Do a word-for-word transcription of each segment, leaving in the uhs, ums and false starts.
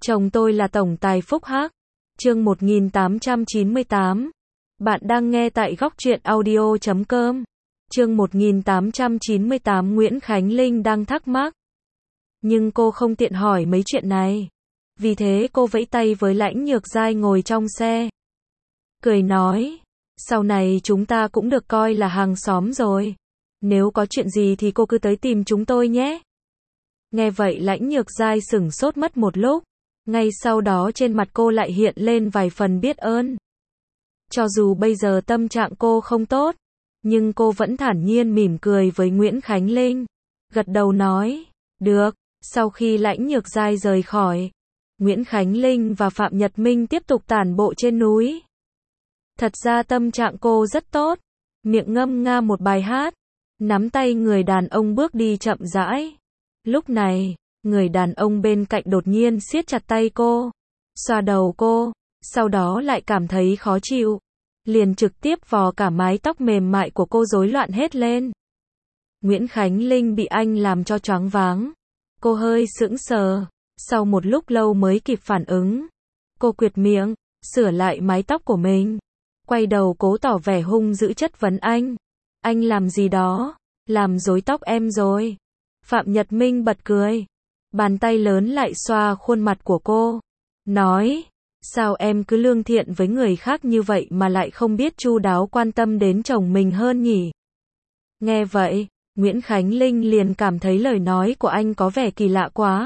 Chồng tôi là tổng tài Phúc Hắc. Chương một nghìn tám trăm chín mươi tám. Bạn đang nghe tại góc truyện audio chấm com. Chương một nghìn tám trăm chín mươi tám. Nguyễn Khánh Linh đang thắc mắc, nhưng cô không tiện hỏi mấy chuyện này. Vì thế cô vẫy tay với Lãnh Nhược Giai ngồi trong xe. Cười nói, sau này chúng ta cũng được coi là hàng xóm rồi. Nếu có chuyện gì thì cô cứ tới tìm chúng tôi nhé. Nghe vậy Lãnh Nhược Giai sửng sốt mất một lúc. Ngay sau đó trên mặt cô lại hiện lên vài phần biết ơn. Cho dù bây giờ tâm trạng cô không tốt, nhưng cô vẫn thản nhiên mỉm cười với Nguyễn Khánh Linh. Gật đầu nói, được. Sau khi Lãnh Nhược Giai rời khỏi, Nguyễn Khánh Linh và Phạm Nhật Minh tiếp tục tản bộ trên núi. Thật ra tâm trạng cô rất tốt, miệng ngâm nga một bài hát, nắm tay người đàn ông bước đi chậm rãi. Lúc này, người đàn ông bên cạnh đột nhiên siết chặt tay cô, xoa đầu cô, sau đó lại cảm thấy khó chịu, liền trực tiếp vò cả mái tóc mềm mại của cô rối loạn hết lên. Nguyễn Khánh Linh bị anh làm cho choáng váng. Cô hơi sững sờ, sau một lúc lâu mới kịp phản ứng. Cô quệt miệng, sửa lại mái tóc của mình, quay đầu cố tỏ vẻ hung dữ chất vấn anh. Anh làm gì đó? Làm rối tóc em rồi. Phạm Nhật Minh bật cười, bàn tay lớn lại xoa khuôn mặt của cô, nói, sao em cứ lương thiện với người khác như vậy mà lại không biết chu đáo quan tâm đến chồng mình hơn nhỉ? Nghe vậy, Nguyễn Khánh Linh liền cảm thấy lời nói của anh có vẻ kỳ lạ quá.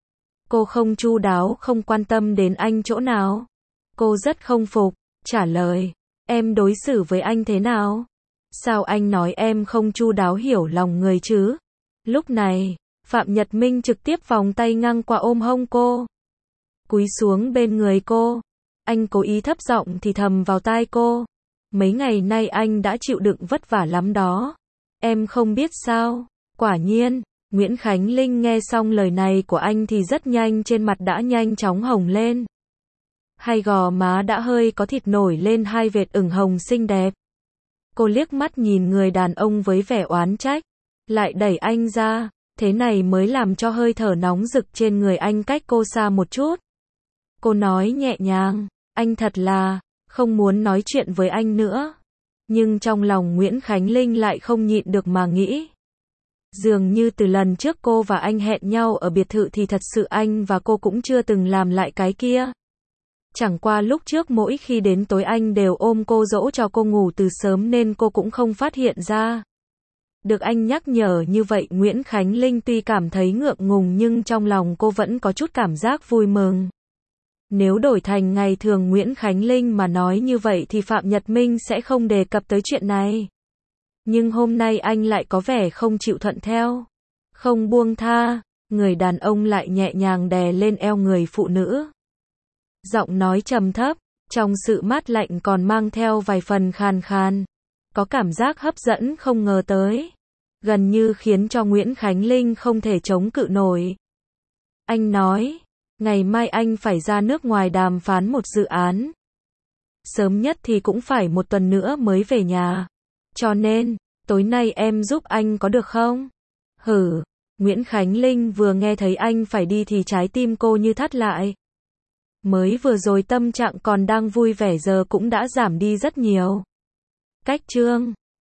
Cô không chu đáo không quan tâm đến anh chỗ nào? Cô rất không phục, trả lời, em đối xử với anh thế nào? Sao anh nói em không chu đáo hiểu lòng người chứ? Lúc này, Phạm Nhật Minh trực tiếp vòng tay ngang qua ôm hông cô, cúi xuống bên người cô. Anh cố ý thấp giọng thì thầm vào tai cô, mấy ngày nay anh đã chịu đựng vất vả lắm đó. Em không biết sao? Quả nhiên, Nguyễn Khánh Linh nghe xong lời này của anh thì rất nhanh trên mặt đã nhanh chóng hồng lên. Hai gò má đã hơi có thịt nổi lên hai vệt ửng hồng xinh đẹp. Cô liếc mắt nhìn người đàn ông với vẻ oán trách, lại đẩy anh ra, thế này mới làm cho hơi thở nóng rực trên người anh cách cô xa một chút. Cô nói nhẹ nhàng, anh thật là không muốn nói chuyện với anh nữa. Nhưng trong lòng Nguyễn Khánh Linh lại không nhịn được mà nghĩ. Dường như từ lần trước cô và anh hẹn nhau ở biệt thự thì thật sự anh và cô cũng chưa từng làm lại cái kia. Chẳng qua lúc trước mỗi khi đến tối anh đều ôm cô dỗ cho cô ngủ từ sớm nên cô cũng không phát hiện ra. Được anh nhắc nhở như vậy Nguyễn Khánh Linh tuy cảm thấy ngượng ngùng nhưng trong lòng cô vẫn có chút cảm giác vui mừng. Nếu đổi thành ngày thường Nguyễn Khánh Linh mà nói như vậy thì Phạm Nhật Minh sẽ không đề cập tới chuyện này. Nhưng hôm nay anh lại có vẻ không chịu thuận theo, không buông tha, người đàn ông lại nhẹ nhàng đè lên eo người phụ nữ. Giọng nói trầm thấp, trong sự mát lạnh còn mang theo vài phần khàn khàn, có cảm giác hấp dẫn không ngờ tới, gần như khiến cho Nguyễn Khánh Linh không thể chống cự nổi. Anh nói, ngày mai anh phải ra nước ngoài đàm phán một dự án. Sớm nhất thì cũng phải một tuần nữa mới về nhà. Cho nên, tối nay em giúp anh có được không? Hử, Nguyễn Khánh Linh vừa nghe thấy anh phải đi thì trái tim cô như thắt lại. Mới vừa rồi tâm trạng còn đang vui vẻ giờ cũng đã giảm đi rất nhiều. Cách chương